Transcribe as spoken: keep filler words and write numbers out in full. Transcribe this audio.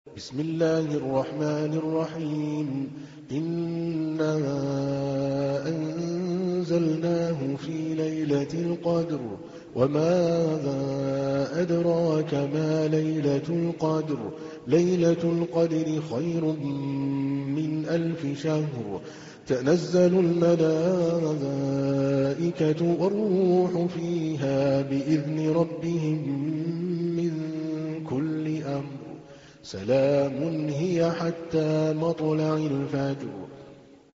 بسم الله الرحمن الرحيم إنا أنزلناه في ليلة القدر وما أدراك ما ليلة القدر ليلة القدر خير من ألف شهر تنزل الملائكة والروح فيها بإذن ربهم من كل أمر سلام هي حتى مطلع الفجر